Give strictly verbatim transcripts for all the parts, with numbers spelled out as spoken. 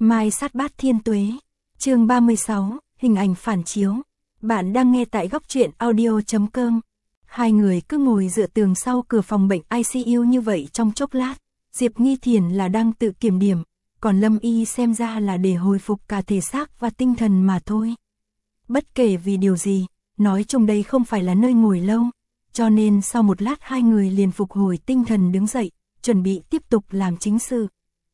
Mai sát bát thiên tuế. Chương ba mươi sáu, hình ảnh phản chiếu. Bạn đang nghe tại góc truyện audio chấm com. Hai người cứ ngồi dựa tường sau cửa phòng bệnh i xê u như vậy trong chốc lát. Diệp Nghi Thiền là đang tự kiểm điểm, còn Lâm Y xem ra là để hồi phục cả thể xác và tinh thần mà thôi. Bất kể vì điều gì, nói chung đây không phải là nơi ngồi lâu, cho nên sau một lát hai người liền phục hồi tinh thần đứng dậy, chuẩn bị tiếp tục làm chính sự.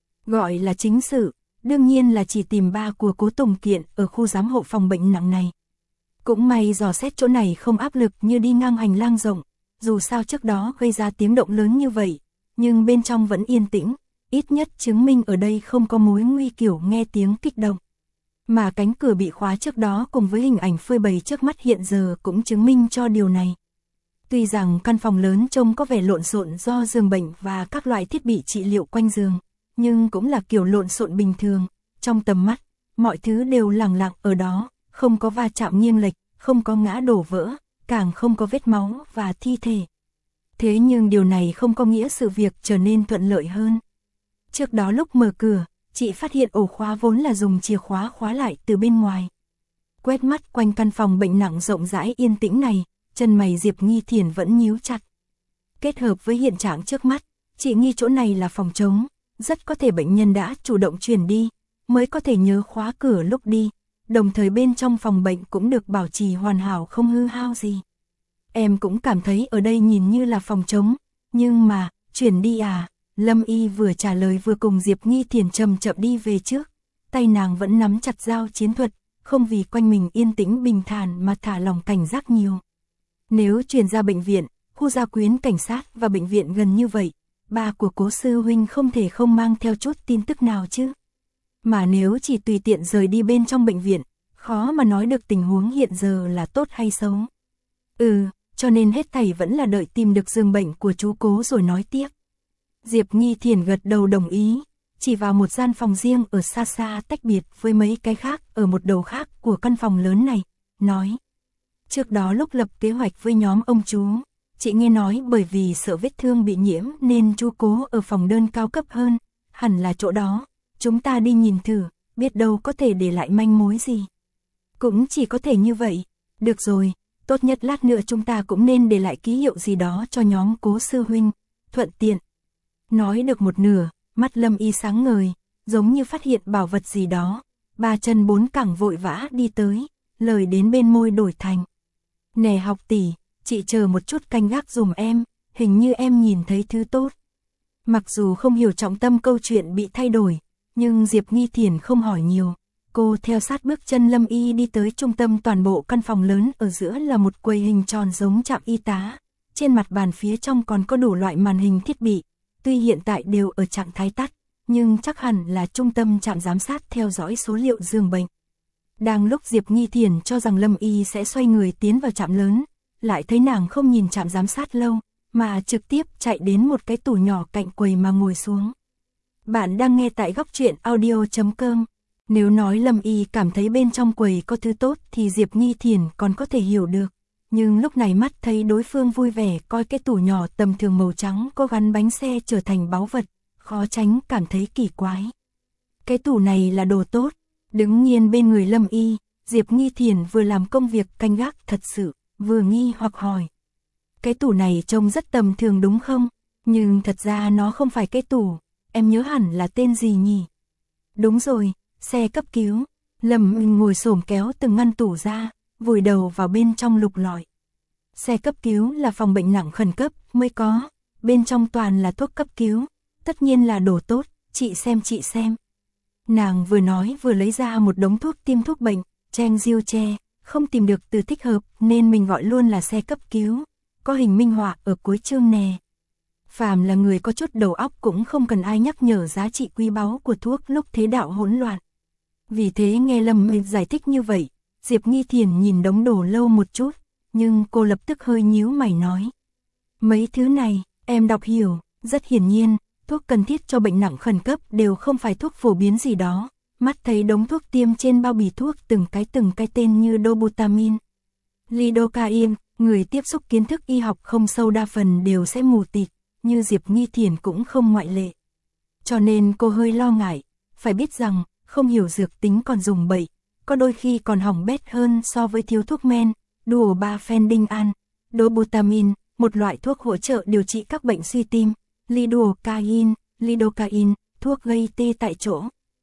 Gọi là chính sự, đương nhiên là chỉ tìm ba của Cố Tùng Kiện ở khu giám hộ phòng bệnh nặng này. Cũng may dò xét chỗ này không áp lực như đi ngang hành lang rộng, dù sao trước đó gây ra tiếng động lớn như vậy, nhưng bên trong vẫn yên tĩnh, ít nhất chứng minh ở đây không có mối nguy kiểu nghe tiếng kích động. Mà cánh cửa bị khóa trước đó cùng với hình ảnh phơi bày trước mắt hiện giờ cũng chứng minh cho điều này. Tuy rằng căn phòng lớn trông có vẻ lộn xộn do giường bệnh và các loại thiết bị trị liệu quanh giường, nhưng cũng là kiểu lộn xộn bình thường, trong tầm mắt, mọi thứ đều lặng lặng ở đó, không có va chạm nghiêng lệch, không có ngã đổ vỡ, càng không có vết máu và thi thể. Thế nhưng điều này không có nghĩa sự việc trở nên thuận lợi hơn. Trước đó lúc mở cửa, chị phát hiện ổ khóa vốn là dùng chìa khóa khóa lại từ bên ngoài. Quét mắt quanh căn phòng bệnh nặng rộng rãi yên tĩnh này, chân mày Diệp Nghi Thiền vẫn nhíu chặt. Kết hợp với hiện trạng trước mắt, chị nghi chỗ này là phòng trống, rất có thể bệnh nhân đã chủ động chuyển đi, mới có thể nhớ khóa cửa lúc đi, đồng thời bên trong phòng bệnh cũng được bảo trì hoàn hảo không hư hao gì. Em cũng cảm thấy ở đây nhìn như là phòng trống, nhưng mà, chuyển đi à? Lâm Y vừa trả lời vừa cùng Diệp Nghi Thiền chậm chậm đi về trước, tay nàng vẫn nắm chặt dao chiến thuật, không vì quanh mình yên tĩnh bình thản mà thả lòng cảnh giác nhiều. Nếu chuyển ra bệnh viện, khu gia quyến cảnh sát và bệnh viện gần như vậy, ba của Cố sư huynh không thể không mang theo chút tin tức nào chứ. Mà nếu chỉ tùy tiện rời đi bên trong bệnh viện, khó mà nói được tình huống hiện giờ là tốt hay xấu. Ừ, cho nên hết thảy vẫn là đợi tìm được giường bệnh của chú Cố rồi nói tiếp. Diệp Nghi Thiền gật đầu đồng ý, chỉ vào một gian phòng riêng ở xa xa tách biệt với mấy cái khác ở một đầu khác của căn phòng lớn này, nói. Trước đó lúc lập kế hoạch với nhóm ông chú, chị nghe nói bởi vì sợ vết thương bị nhiễm nên chú Cố ở phòng đơn cao cấp hơn, hẳn là chỗ đó, chúng ta đi nhìn thử, biết đâu có thể để lại manh mối gì. Cũng chỉ có thể như vậy, được rồi, tốt nhất lát nữa chúng ta cũng nên để lại ký hiệu gì đó cho nhóm Cố sư huynh, thuận tiện. Nói được một nửa, mắt Lâm Y sáng ngời, giống như phát hiện bảo vật gì đó, ba chân bốn cẳng vội vã đi tới, lời đến bên môi đổi thành. Nè học tỷ, chị chờ một chút canh gác dùm em, hình như em nhìn thấy thứ tốt. Mặc dù không hiểu trọng tâm câu chuyện bị thay đổi, nhưng Diệp Nghi Thiền không hỏi nhiều. Cô theo sát bước chân Lâm Y đi tới trung tâm toàn bộ căn phòng lớn, ở giữa là một quầy hình tròn giống trạm y tá. Trên mặt bàn phía trong còn có đủ loại màn hình thiết bị, tuy hiện tại đều ở trạng thái tắt, nhưng chắc hẳn là trung tâm trạm giám sát theo dõi số liệu giường bệnh. Đang lúc Diệp Nghi Thiền cho rằng Lâm Y sẽ xoay người tiến vào trạm lớn, lại thấy nàng không nhìn trạm giám sát lâu, mà trực tiếp chạy đến một cái tủ nhỏ cạnh quầy mà ngồi xuống. Bạn đang nghe tại góc truyện audio chấm com. Nếu nói Lâm Y cảm thấy bên trong quầy có thứ tốt thì Diệp Nghi Thiền còn có thể hiểu được. Nhưng lúc này mắt thấy đối phương vui vẻ coi cái tủ nhỏ tầm thường màu trắng có gắn bánh xe trở thành báu vật, khó tránh cảm thấy kỳ quái. Cái tủ này là đồ tốt, đứng nghiêng bên người Lâm Y, Diệp Nghi Thiền vừa làm công việc canh gác thật sự, vừa nghi hoặc hỏi. Cái tủ này trông rất tầm thường đúng không? Nhưng thật ra nó không phải cái tủ, em nhớ hẳn là tên gì nhỉ? Đúng rồi, xe cấp cứu. Lâm Y ngồi xổm kéo từng ngăn tủ ra, vùi đầu vào bên trong lục lọi. Xe cấp cứu là phòng bệnh nặng khẩn cấp mới có, bên trong toàn là thuốc cấp cứu, tất nhiên là đồ tốt, chị xem chị xem. Nàng vừa nói vừa lấy ra một đống thuốc tiêm thuốc bệnh, Cheng Diêu Che, không tìm được từ thích hợp nên mình gọi luôn là xe cấp cứu, có hình minh họa ở cuối chương nè. Phàm là người có chút đầu óc cũng không cần ai nhắc nhở giá trị quý báu của thuốc lúc thế đạo hỗn loạn. Vì thế nghe Lâm Y giải thích như vậy, Diệp Nghi Thiền nhìn đống đồ lâu một chút, nhưng cô lập tức hơi nhíu mày nói. Mấy thứ này, em đọc hiểu, rất hiển nhiên, thuốc cần thiết cho bệnh nặng khẩn cấp đều không phải thuốc phổ biến gì đó. Mắt thấy đống thuốc tiêm trên bao bì thuốc từng cái từng cái tên như Dobutamin, Lidocaine, người tiếp xúc kiến thức y học không sâu đa phần đều sẽ mù tịt, như Diệp Nghi Thiền cũng không ngoại lệ. Cho nên cô hơi lo ngại, phải biết rằng, không hiểu dược tính còn dùng bậy, có đôi khi còn hỏng bét hơn so với thiếu thuốc men, duobarphendinan, dobutamine, một loại thuốc hỗ trợ điều trị các bệnh suy tim, lidocaine, lidocaine, thuốc gây tê tại chỗ.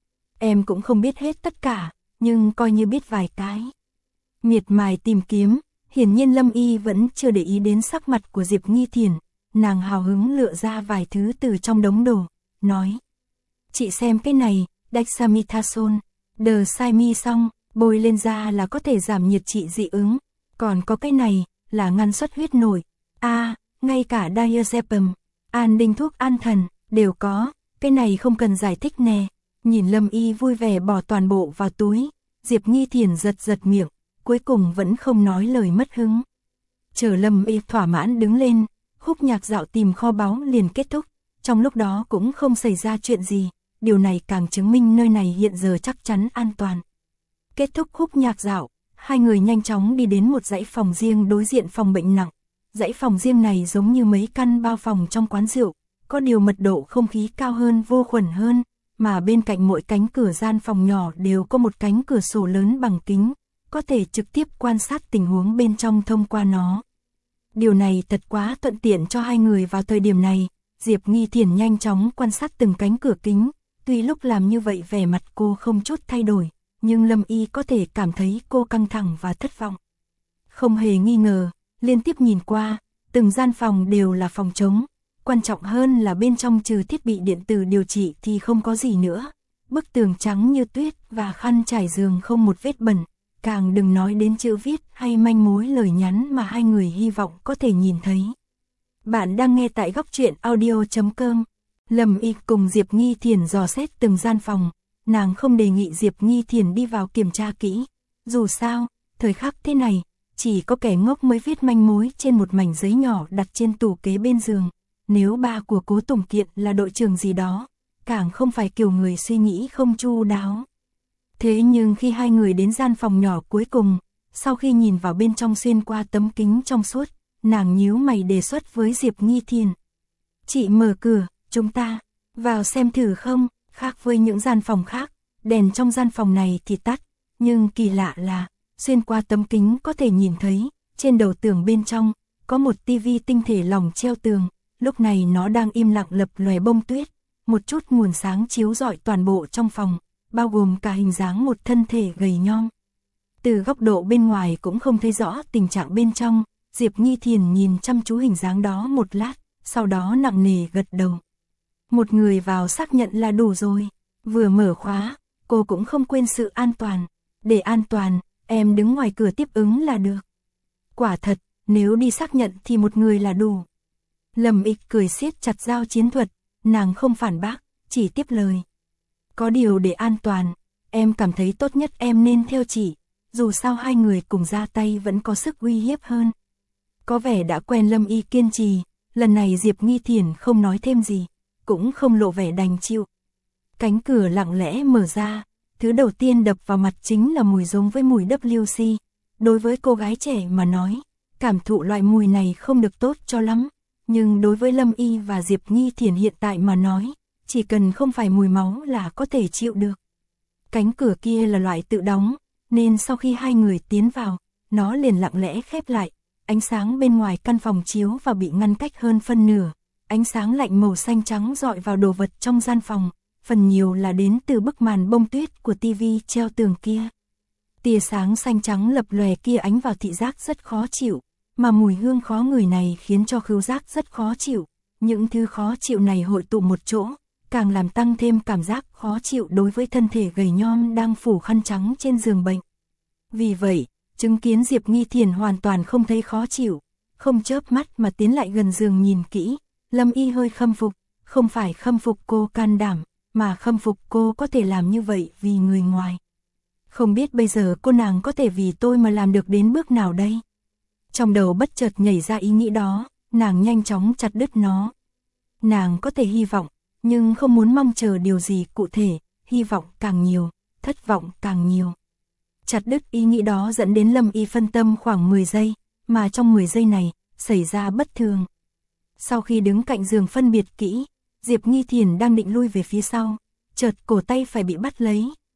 Em cũng không biết hết tất cả, nhưng coi như biết vài cái. Miệt mài tìm kiếm, hiển nhiên Lâm Y vẫn chưa để ý đến sắc mặt của Diệp Nghi Thiển, nàng hào hứng lựa ra vài thứ từ trong đống đồ, nói. Chị xem cái này, dexamethasone, D-Simi xong, bôi lên da là có thể giảm nhiệt trị dị ứng, còn có cái này, là ngăn xuất huyết nổi, a à, ngay cả diazepam, an đinh thuốc an thần, đều có, cái này không cần giải thích nè. Nhìn Lâm Y vui vẻ bỏ toàn bộ vào túi, Diệp Nghi Thiển giật giật miệng, cuối cùng vẫn không nói lời mất hứng. Chờ Lâm Y thỏa mãn đứng lên, khúc nhạc dạo tìm kho báu liền kết thúc, trong lúc đó cũng không xảy ra chuyện gì, điều này càng chứng minh nơi này hiện giờ chắc chắn an toàn. Kết thúc khúc nhạc dạo, hai người nhanh chóng đi đến một dãy phòng riêng đối diện phòng bệnh nặng. Dãy phòng riêng này giống như mấy căn bao phòng trong quán rượu, có điều mật độ không khí cao hơn, vô khuẩn hơn, mà bên cạnh mỗi cánh cửa gian phòng nhỏ đều có một cánh cửa sổ lớn bằng kính, có thể trực tiếp quan sát tình huống bên trong thông qua nó. Điều này thật quá thuận tiện cho hai người vào thời điểm này. Diệp Nghi Thiển nhanh chóng quan sát từng cánh cửa kính, tuy lúc làm như vậy vẻ mặt cô không chút thay đổi, nhưng Lâm Y có thể cảm thấy cô căng thẳng và thất vọng. Không hề nghi ngờ, liên tiếp nhìn qua, từng gian phòng đều là phòng trống, quan trọng hơn là bên trong trừ thiết bị điện tử điều trị thì không có gì nữa. Bức tường trắng như tuyết và khăn trải giường không một vết bẩn, càng đừng nói đến chữ viết hay manh mối lời nhắn mà hai người hy vọng có thể nhìn thấy. Bạn đang nghe tại góc truyện audio chấm com. Lâm Y cùng Diệp Nghi Thiển dò xét từng gian phòng, nàng không đề nghị Diệp Nghi Thiển đi vào kiểm tra kỹ. Dù sao, thời khắc thế này, chỉ có kẻ ngốc mới viết manh mối trên một mảnh giấy nhỏ đặt trên tủ kế bên giường. Nếu ba của Cố Tùng Kiện là đội trưởng gì đó, càng không phải kiểu người suy nghĩ không chu đáo. Thế nhưng khi hai người đến gian phòng nhỏ cuối cùng, sau khi nhìn vào bên trong xuyên qua tấm kính trong suốt, nàng nhíu mày đề xuất với Diệp Nghi Thiển. Chị mở cửa, chúng ta vào xem thử không? Khác với những gian phòng khác, đèn trong gian phòng này thì tắt, nhưng kỳ lạ là, xuyên qua tấm kính có thể nhìn thấy, trên đầu tường bên trong, có một tivi tinh thể lỏng treo tường, lúc này nó đang im lặng lập lòe bông tuyết, một chút nguồn sáng chiếu rọi toàn bộ trong phòng, bao gồm cả hình dáng một thân thể gầy nhom. Từ góc độ bên ngoài cũng không thấy rõ tình trạng bên trong, Diệp Nghi Thiển nhìn chăm chú hình dáng đó một lát, sau đó nặng nề gật đầu. Một người vào xác nhận là đủ rồi, vừa mở khóa, cô cũng không quên sự an toàn. Để an toàn, em đứng ngoài cửa tiếp ứng là được. Quả thật, nếu đi xác nhận thì một người là đủ. Lâm Y cười siết chặt dao chiến thuật, nàng không phản bác, chỉ tiếp lời. Có điều để an toàn, em cảm thấy tốt nhất em nên theo chị, dù sao hai người cùng ra tay vẫn có sức uy hiếp hơn. Có vẻ đã quen Lâm Y kiên trì, lần này Diệp Nghi Thiển không nói thêm gì, cũng không lộ vẻ đành chịu. Cánh cửa lặng lẽ mở ra, thứ đầu tiên đập vào mặt chính là mùi giống với mùi W C. Đối với cô gái trẻ mà nói, cảm thụ loại mùi này không được tốt cho lắm, nhưng đối với Lâm Y và Diệp Nghi Thiển hiện tại mà nói, chỉ cần không phải mùi máu là có thể chịu được. Cánh cửa kia là loại tự đóng, nên sau khi hai người tiến vào, nó liền lặng lẽ khép lại. Ánh sáng bên ngoài căn phòng chiếu và bị ngăn cách hơn phân nửa, ánh sáng lạnh màu xanh trắng dọi vào đồ vật trong gian phòng, phần nhiều là đến từ bức màn bông tuyết của tivi treo tường kia. Tia sáng xanh trắng lập lòe kia ánh vào thị giác rất khó chịu, mà mùi hương khó ngửi này khiến cho khứu giác rất khó chịu. Những thứ khó chịu này hội tụ một chỗ, càng làm tăng thêm cảm giác khó chịu đối với thân thể gầy nhom đang phủ khăn trắng trên giường bệnh. Vì vậy, chứng kiến Diệp Nghi Thiển hoàn toàn không thấy khó chịu, không chớp mắt mà tiến lại gần giường nhìn kỹ, Lâm Y hơi khâm phục, không phải khâm phục cô can đảm, mà khâm phục cô có thể làm như vậy vì người ngoài. Không biết bây giờ cô nàng có thể vì tôi mà làm được đến bước nào đây? Trong đầu bất chợt nhảy ra ý nghĩ đó, nàng nhanh chóng chặt đứt nó. Nàng có thể hy vọng, nhưng không muốn mong chờ điều gì cụ thể, hy vọng càng nhiều, thất vọng càng nhiều. Chặt đứt ý nghĩ đó dẫn đến Lâm Y phân tâm khoảng mười giây, mà trong mười giây này, xảy ra bất thường. Sau khi đứng cạnh giường phân biệt kỹ, Diệp Nghi Thiển đang định lui về phía sau, chợt cổ tay phải bị bắt lấy,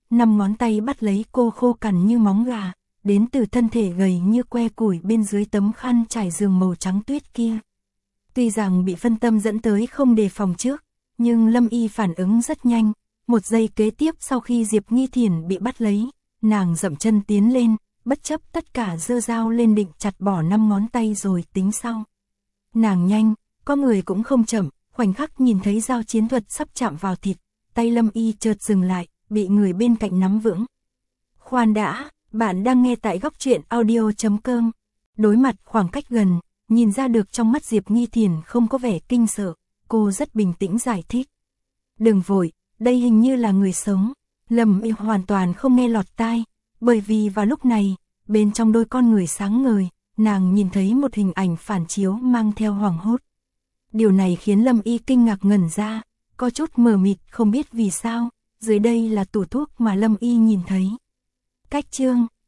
năm ngón tay bắt lấy cô khô cằn như móng gà, đến từ thân thể gầy như que củi bên dưới tấm khăn trải giường màu trắng tuyết kia. Tuy rằng bị phân tâm dẫn tới không đề phòng trước, nhưng Lâm Y phản ứng rất nhanh, một giây kế tiếp sau khi Diệp Nghi Thiển bị bắt lấy, nàng dậm chân tiến lên, bất chấp tất cả giơ dao lên định chặt bỏ năm ngón tay rồi tính sau. Nàng nhanh, có người cũng không chậm, khoảnh khắc nhìn thấy dao chiến thuật sắp chạm vào thịt, tay Lâm Y chợt dừng lại, bị người bên cạnh nắm vững. Khoan đã, bạn đang nghe tại góc truyện audio chấm com. Đối mặt khoảng cách gần, nhìn ra được trong mắt Diệp Nghi Thiển không có vẻ kinh sợ, cô rất bình tĩnh giải thích. Đừng vội, đây hình như là người sống. Lâm Y hoàn toàn không nghe lọt tai, bởi vì vào lúc này, bên trong đôi con người sáng ngời, nàng nhìn thấy một hình ảnh phản chiếu mang theo hoảng hốt. Điều này khiến Lâm Y kinh ngạc ngẩn ra, có chút mờ mịt không biết vì sao, dưới đây là tủ thuốc mà Lâm Y nhìn thấy. Cách chương